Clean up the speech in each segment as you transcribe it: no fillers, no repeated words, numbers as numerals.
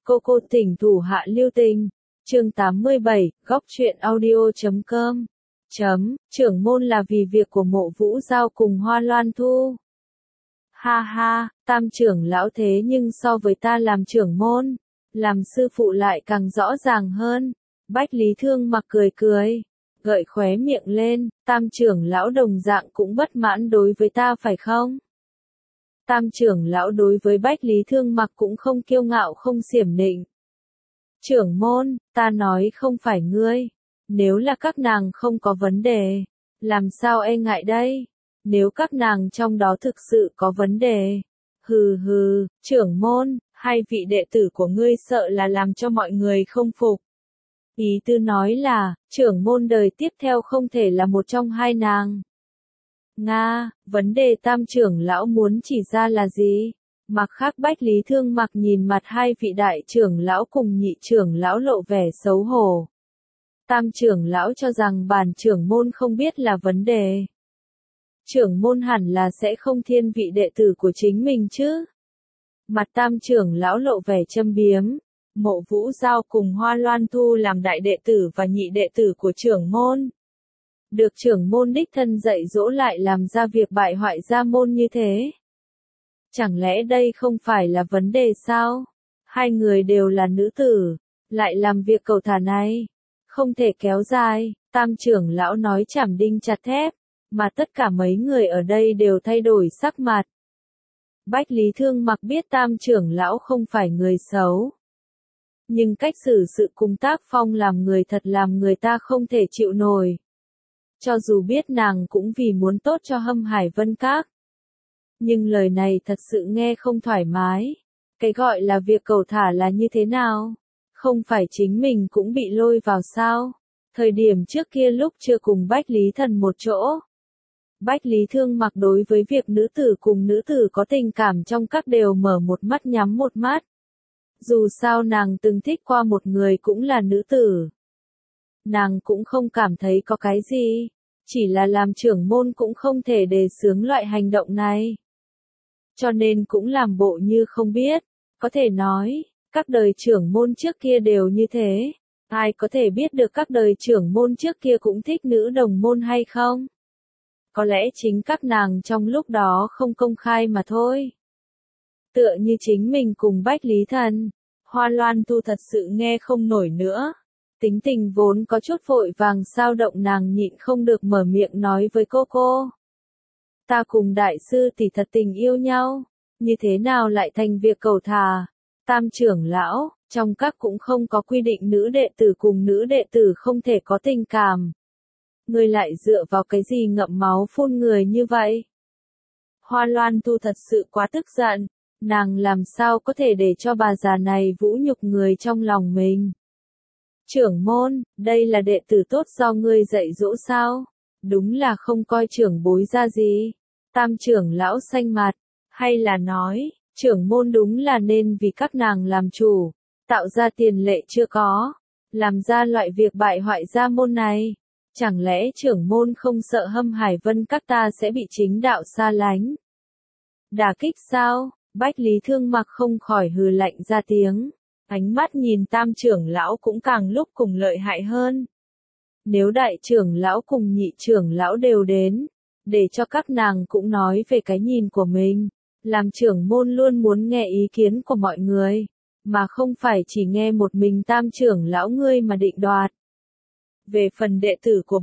Cô tỉnh thủ hạ lưu tình. Chương 87, góc truyện audio.com. Trưởng môn là vì việc của Mộ Vũ Giao cùng Hoa Loan Thu. Ha ha, Tam trưởng lão thế nhưng so với ta làm trưởng môn, làm sư phụ lại càng rõ ràng hơn. Bách Lý Thương Mặc cười cười, gợi khóe miệng lên, Tam trưởng lão đồng dạng cũng bất mãn đối với ta phải không? Tam trưởng lão đối với Bách Lý Thương Mặc cũng không kiêu ngạo không xiểm nịnh. Trưởng môn, ta nói không phải ngươi. Nếu là các nàng không có vấn đề, làm sao e ngại đây? Nếu các nàng trong đó thực sự có vấn đề, hừ hừ, trưởng môn, hai vị đệ tử của ngươi sợ là làm cho mọi người không phục. Ý tư nói là, trưởng môn đời tiếp theo không thể là một trong hai nàng. Nga, vấn đề Tam trưởng lão muốn chỉ ra là gì? Mặc khác Bách Lý Thương Mặc nhìn mặt hai vị đại trưởng lão cùng nhị trưởng lão lộ vẻ xấu hổ. Tam trưởng lão cho rằng bản trưởng môn không biết là vấn đề. Trưởng môn hẳn là sẽ không thiên vị đệ tử của chính mình chứ. Mặt Tam trưởng lão lộ vẻ châm biếm. Mộ Vũ Giao cùng Hoa Loan Thu làm đại đệ tử và nhị đệ tử của trưởng môn. Được trưởng môn đích thân dạy dỗ lại làm ra việc bại hoại gia môn như thế. Chẳng lẽ đây không phải là vấn đề sao? Hai người đều là nữ tử, lại làm việc cầu thả này. Không thể kéo dài, Tam trưởng lão nói chảm đinh chặt thép, mà tất cả mấy người ở đây đều thay đổi sắc mặt. Bách Lý Thương Mặc biết Tam trưởng lão không phải người xấu. Nhưng cách xử sự cùng tác phong làm người thật làm người ta không thể chịu nổi. Cho dù biết nàng cũng vì muốn tốt cho Hâm Hải Vân Các. Nhưng lời này thật sự nghe không thoải mái. Cái gọi là việc cầu thả là như thế nào? Không phải chính mình cũng bị lôi vào sao? Thời điểm trước kia lúc chưa cùng Bách Lý Thần một chỗ. Bách Lý Thương Mặc đối với việc nữ tử cùng nữ tử có tình cảm trong các đều mở một mắt nhắm một mắt. Dù sao nàng từng thích qua một người cũng là nữ tử. Nàng cũng không cảm thấy có cái gì. Chỉ là làm trưởng môn cũng không thể đề xướng loại hành động này. Cho nên cũng làm bộ như không biết. Có thể nói, các đời trưởng môn trước kia đều như thế. Ai có thể biết được các đời trưởng môn trước kia cũng thích nữ đồng môn hay không? Có lẽ chính các nàng trong lúc đó không công khai mà thôi. Tựa như chính mình cùng Bách Lý Thần, Hoa Loan Thu thật sự nghe không nổi nữa. Tính tình vốn có chút vội vàng sao động nàng nhịn không được mở miệng nói với cô. Ta cùng đại sư tỷ thật tình yêu nhau, như thế nào lại thành việc cầu thả? Tam trưởng lão, trong các cũng không có quy định nữ đệ tử cùng nữ đệ tử không thể có tình cảm. Ngươi lại dựa vào cái gì ngậm máu phun người như vậy? Hoa Loan Thu thật sự quá tức giận, nàng làm sao có thể để cho bà già này vũ nhục người trong lòng mình? Trưởng môn, đây là đệ tử tốt do ngươi dạy dỗ sao? Đúng là không coi trưởng bối ra gì. Tam trưởng lão xanh mặt, hay là nói, trưởng môn đúng là nên vì các nàng làm chủ, tạo ra tiền lệ chưa có, làm ra loại việc bại hoại gia môn này. Chẳng lẽ trưởng môn không sợ Hâm Hải Vân Các ta sẽ bị chính đạo xa lánh? Đả kích sao? Bách Lý Thương Mặc không khỏi hừ lạnh ra tiếng. Ánh mắt nhìn Tam trưởng lão cũng càng lúc cùng lợi hại hơn. Nếu đại trưởng lão cùng nhị trưởng lão đều đến, để cho các nàng cũng nói về cái nhìn của mình, làm trưởng môn luôn muốn nghe ý kiến của mọi người, mà không phải chỉ nghe một mình Tam trưởng lão ngươi mà định đoạt. Về phần đệ tử của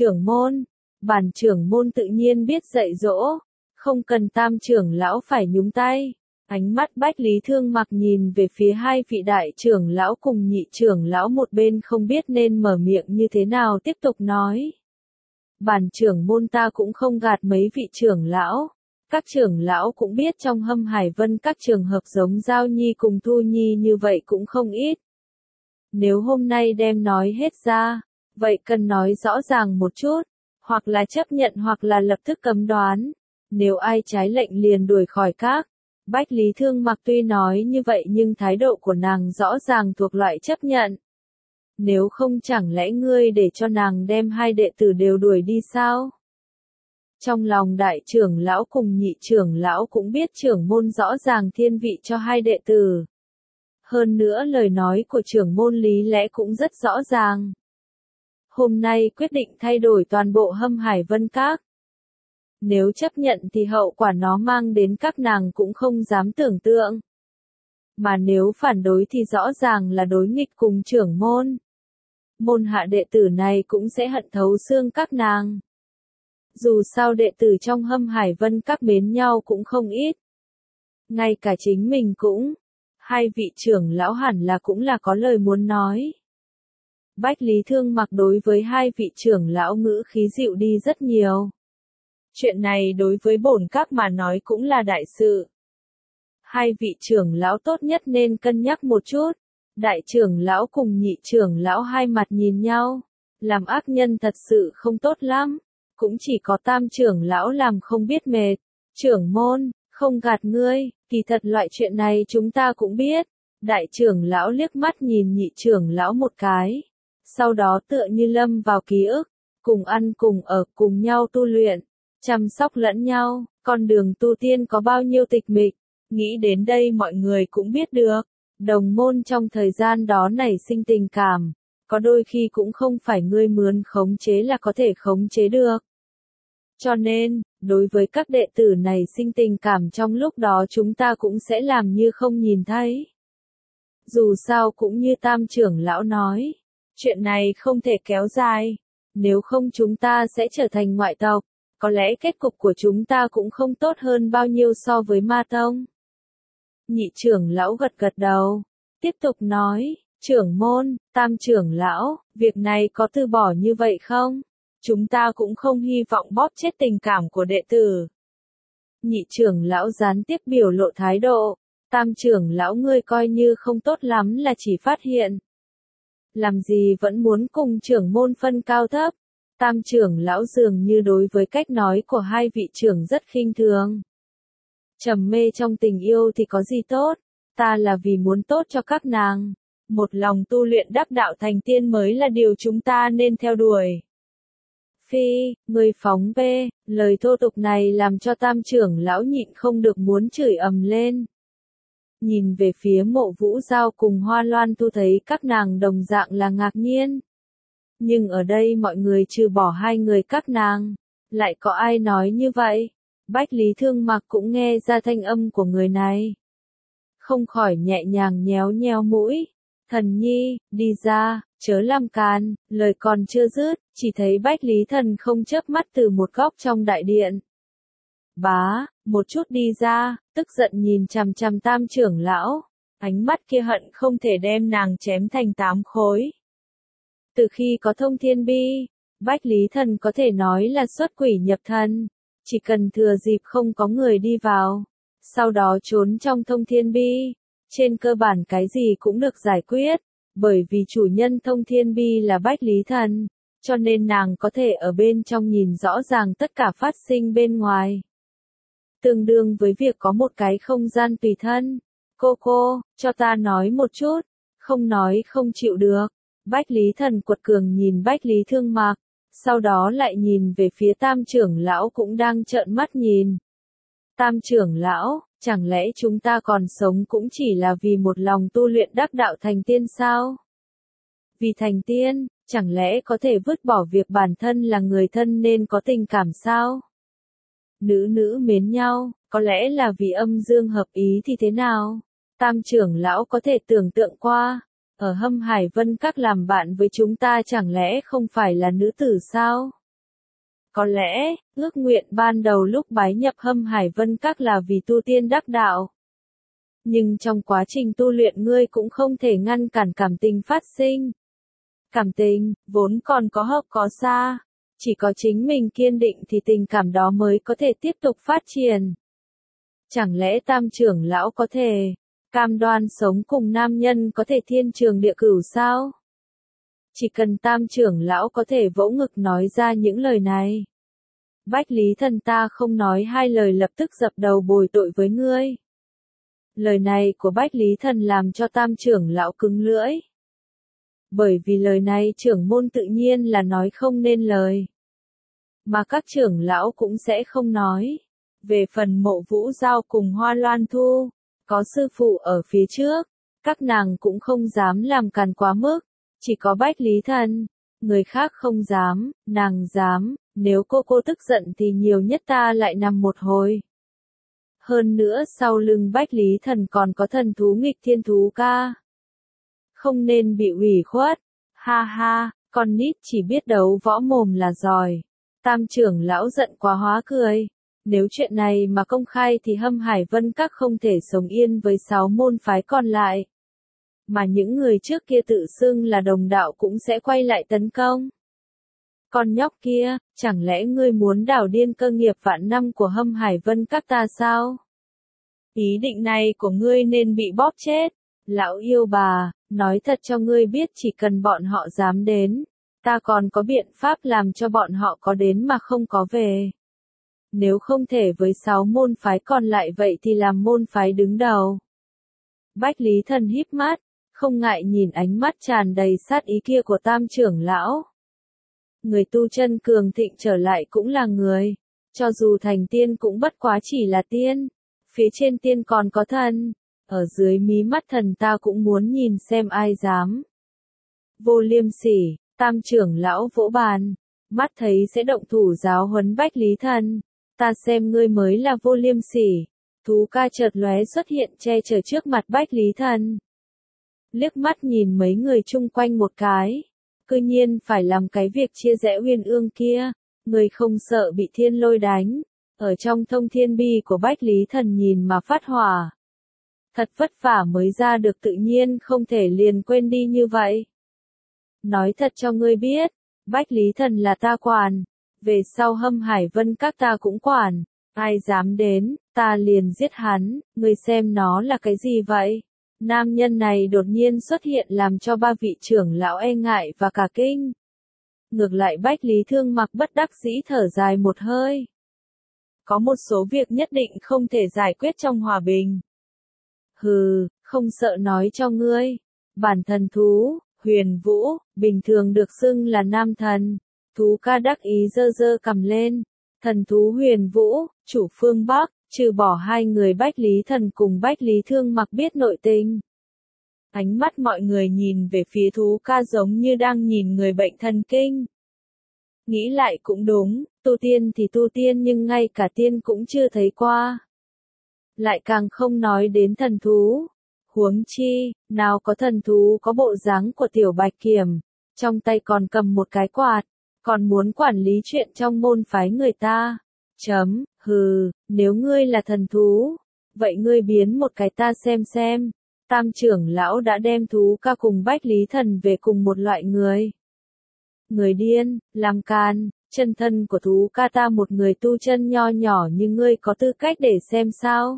bản trưởng môn tự nhiên biết dạy dỗ, không cần Tam trưởng lão phải nhúng tay. Ánh mắt Bách Lý Thương Mặc nhìn về phía hai vị đại trưởng lão cùng nhị trưởng lão một bên không biết nên mở miệng như thế nào tiếp tục nói. Bản trưởng môn ta cũng không gạt mấy vị trưởng lão. Các trưởng lão cũng biết trong Hâm Hải Vân các trường hợp giống Giao Nhi cùng Thu Nhi như vậy cũng không ít. Nếu hôm nay đem nói hết ra, vậy cần nói rõ ràng một chút, hoặc là chấp nhận hoặc là lập tức cấm đoán. Nếu ai trái lệnh liền đuổi khỏi các. Bách Lý Thương Mặc tuy nói như vậy nhưng thái độ của nàng rõ ràng thuộc loại chấp nhận. Nếu không chẳng lẽ ngươi để cho nàng đem hai đệ tử đều đuổi đi sao? Trong lòng đại trưởng lão cùng nhị trưởng lão cũng biết trưởng môn rõ ràng thiên vị cho hai đệ tử. Hơn nữa lời nói của trưởng môn lý lẽ cũng rất rõ ràng. Hôm nay quyết định thay đổi toàn bộ Hâm Hải Vân Các. Nếu chấp nhận thì hậu quả nó mang đến các nàng cũng không dám tưởng tượng. Mà nếu phản đối thì rõ ràng là đối nghịch cùng trưởng môn. Môn hạ đệ tử này cũng sẽ hận thấu xương các nàng. Dù sao đệ tử trong Hâm Hải Vân Các mến nhau cũng không ít. Ngay cả chính mình cũng. Hai vị trưởng lão hẳn là cũng là có lời muốn nói. Bách Lý Thương Mặc đối với hai vị trưởng lão ngữ khí dịu đi rất nhiều. Chuyện này đối với bổn các mà nói cũng là đại sự. Hai vị trưởng lão tốt nhất nên cân nhắc một chút. Đại trưởng lão cùng nhị trưởng lão hai mặt nhìn nhau. Làm ác nhân thật sự không tốt lắm. Cũng chỉ có tam trưởng lão làm không biết mệt. Trưởng môn, không gạt ngươi, kỳ thật loại chuyện này chúng ta cũng biết. Đại trưởng lão liếc mắt nhìn nhị trưởng lão một cái. Sau đó tựa như lâm vào ký ức. Cùng ăn cùng ở cùng nhau tu luyện. Chăm sóc lẫn nhau, con đường tu tiên có bao nhiêu tịch mịch. Nghĩ đến đây mọi người cũng biết được. Đồng môn trong thời gian đó nảy sinh tình cảm. Có đôi khi cũng không phải ngươi mướn khống chế là có thể khống chế được. Cho nên, đối với các đệ tử này sinh tình cảm trong lúc đó chúng ta cũng sẽ làm như không nhìn thấy. Dù sao cũng như tam trưởng lão nói. Chuyện này không thể kéo dài. Nếu không chúng ta sẽ trở thành ngoại tộc. Có lẽ kết cục của chúng ta cũng không tốt hơn bao nhiêu so với Ma Tông. Nhị trưởng lão gật gật đầu. Tiếp tục nói, trưởng môn, tam trưởng lão, việc này có từ bỏ như vậy không? Chúng ta cũng không hy vọng bóp chết tình cảm của đệ tử. Nhị trưởng lão gián tiếp biểu lộ thái độ. Tam trưởng lão ngươi coi như không tốt lắm là chỉ phát hiện. Làm gì vẫn muốn cùng trưởng môn phân cao thấp. Tam trưởng lão dường như đối với cách nói của hai vị trưởng rất khinh thường. Trầm mê trong tình yêu thì có gì tốt, ta là vì muốn tốt cho các nàng. Một lòng tu luyện đắc đạo thành tiên mới là điều chúng ta nên theo đuổi. Phi, người phóng bê, lời thô tục này làm cho tam trưởng lão nhịn không được muốn chửi ầm lên. Nhìn về phía Mộ Vũ Giao cùng Hoa Loan Thu thấy các nàng đồng dạng là ngạc nhiên. Nhưng ở đây mọi người trừ bỏ hai người các nàng, lại có ai nói như vậy? Bách Lý Thương Mặc cũng nghe ra thanh âm của người này. Không khỏi nhẹ nhàng nhéo nhéo mũi. Thần nhi, đi ra, chớ làm càn, lời còn chưa dứt, chỉ thấy Bách Lý Thần không chớp mắt từ một góc trong đại điện. Bá, một chút đi ra, tức giận nhìn chằm chằm tam trưởng lão. Ánh mắt kia hận không thể đem nàng chém thành 8 khối. Từ khi có thông thiên bi, Bách Lý Thần có thể nói là xuất quỷ nhập thần. Chỉ cần thừa dịp không có người đi vào. Sau đó trốn trong thông thiên bi. Trên cơ bản cái gì cũng được giải quyết. Bởi vì chủ nhân thông thiên bi là Bách Lý Thần. Cho nên nàng có thể ở bên trong nhìn rõ ràng tất cả phát sinh bên ngoài. Tương đương với việc có một cái không gian tùy thân. Cô, cho ta nói một chút. Không nói không chịu được. Bách Lý Thần quật cường nhìn Bách Lý Thương Mặc, sau đó lại nhìn về phía tam trưởng lão cũng đang trợn mắt nhìn. Tam trưởng lão, chẳng lẽ chúng ta còn sống cũng chỉ là vì một lòng tu luyện đắc đạo thành tiên sao? Vì thành tiên, chẳng lẽ có thể vứt bỏ việc bản thân là người thân nên có tình cảm sao? Nữ mến nhau, có lẽ là vì âm dương hợp ý thì thế nào? Tam trưởng lão có thể tưởng tượng qua. Ở Hâm Hải Vân Các làm bạn với chúng ta chẳng lẽ không phải là nữ tử sao? Có lẽ, ước nguyện ban đầu lúc bái nhập Hâm Hải Vân Các là vì tu tiên đắc đạo. Nhưng trong quá trình tu luyện ngươi cũng không thể ngăn cản cảm tình phát sinh. Cảm tình, vốn còn có hợp có xa. Chỉ có chính mình kiên định thì tình cảm đó mới có thể tiếp tục phát triển. Chẳng lẽ tam trưởng lão có thể cam đoan sống cùng nam nhân có thể thiên trường địa cửu sao? Chỉ cần tam trưởng lão có thể vỗ ngực nói ra những lời này. Bách Lý Thần ta không nói hai lời lập tức dập đầu bồi tội với ngươi. Lời này của Bách Lý Thần làm cho tam trưởng lão cứng lưỡi. Bởi vì lời này trưởng môn tự nhiên là nói không nên lời. Mà các trưởng lão cũng sẽ không nói. Về phần Mộ Vũ Giao cùng Hoa Loan Thu, có sư phụ ở phía trước, Các nàng cũng không dám làm càn quá mức, chỉ có Bách Lý Thần. Người khác không dám, nàng dám, nếu cô tức giận thì nhiều nhất ta lại nằm một hồi. Hơn nữa sau lưng Bách Lý Thần còn có thần thú nghịch thiên thú ca. Không nên bị ủy khuất, ha ha, con nít chỉ biết đấu võ mồm là giỏi. Tam trưởng lão giận quá hóa cười. Nếu chuyện này mà công khai thì Hâm Hải Vân Các không thể sống yên với 6 môn phái còn lại. Mà những người trước kia tự xưng là đồng đạo cũng sẽ quay lại tấn công. Con nhóc kia, chẳng lẽ ngươi muốn đảo điên cơ nghiệp vạn năm của Hâm Hải Vân Các ta sao? Ý định này của ngươi nên bị bóp chết. Lão yêu bà, nói thật cho ngươi biết chỉ cần bọn họ dám đến, ta còn có biện pháp làm cho bọn họ có đến mà không có về. Nếu không thể với 6 môn phái còn lại vậy thì làm môn phái đứng đầu. Bách Lý Thần híp mắt, không ngại nhìn ánh mắt tràn đầy sát ý kia của Tam trưởng lão. Người tu chân cường thịnh trở lại cũng là người, cho dù thành tiên cũng bất quá chỉ là tiên, phía trên tiên còn có thần, ở dưới mí mắt thần ta cũng muốn nhìn xem ai dám. Vô Liêm Sỉ, Tam trưởng lão vỗ bàn, mắt thấy sẽ động thủ giáo huấn Bách Lý Thần, ta xem ngươi mới là vô liêm sỉ. Thú ca chợt lóe xuất hiện che chở trước mặt Bách Lý Thần. Liếc mắt nhìn mấy người chung quanh một cái, cư nhiên phải làm cái việc chia rẽ Uyên Ương kia, người không sợ bị thiên lôi đánh. Ở trong thông thiên bi của Bách Lý Thần nhìn mà phát hỏa. Thật vất vả mới ra được tự nhiên không thể liền quên đi như vậy. Nói thật cho ngươi biết, Bách Lý Thần là ta quản, về sau Hâm Hải Vân Các ta cũng quản, ai dám đến, ta liền giết hắn, ngươi xem nó là cái gì vậy? Nam nhân này đột nhiên xuất hiện làm cho ba vị trưởng lão e ngại và cả kinh. Ngược lại Bách Lý Thương Mặc bất đắc dĩ thở dài một hơi. Có một số việc nhất định không thể giải quyết trong hòa bình. Hừ, không sợ nói cho ngươi. Bản thần thú, Huyền Vũ, bình thường được xưng là nam thần. Thú ca đắc ý giơ giơ cầm lên. Thần thú Huyền Vũ, chủ phương Bắc, trừ bỏ hai người Bách Lý Thần cùng Bách Lý Thương Mặc biết nội tình. Ánh mắt mọi người nhìn về phía thú ca giống như đang nhìn người bệnh thần kinh. Nghĩ lại cũng đúng, tu tiên thì tu tiên nhưng ngay cả tiên cũng chưa thấy qua. Lại càng không nói đến thần thú. Huống chi, nào có thần thú có bộ dáng của tiểu bạch kiểm, trong tay còn cầm một cái quạt, còn muốn quản lý chuyện trong môn phái người ta. Hừ, nếu ngươi là thần thú, vậy ngươi biến một cái ta xem. Tam trưởng lão đã đem thú ca cùng Bách Lý Thần về cùng một loại người. Người điên, làm can, chân thân của thú ca ta một người tu chân nho nhỏ như ngươi có tư cách để xem sao?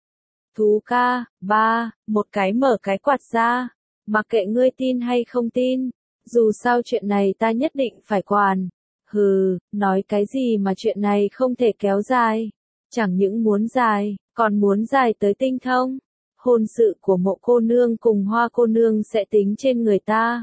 Thú ca, một cái mở cái quạt ra, mặc kệ ngươi tin hay không tin, dù sao chuyện này ta nhất định phải quản. Hừ, nói cái gì mà chuyện này không thể kéo dài, chẳng những muốn dài, còn muốn dài tới tinh thông. Hôn sự của Mộ cô nương cùng Hoa cô nương sẽ tính trên người ta.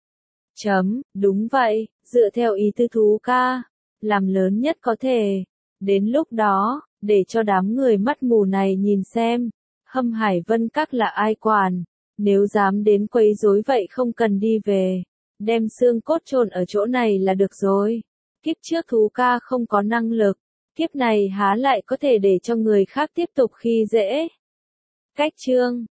Đúng vậy, dựa theo ý tư thú ca, làm lớn nhất có thể. Đến lúc đó, để cho đám người mắt mù này nhìn xem, Hâm Hải Vân Các là ai quản, nếu dám đến quấy rối vậy không cần đi về, đem xương cốt chôn ở chỗ này là được rồi. Kiếp trước thú ca không có năng lực, kiếp này há lại có thể để cho người khác tiếp tục khi dễ. Cách chương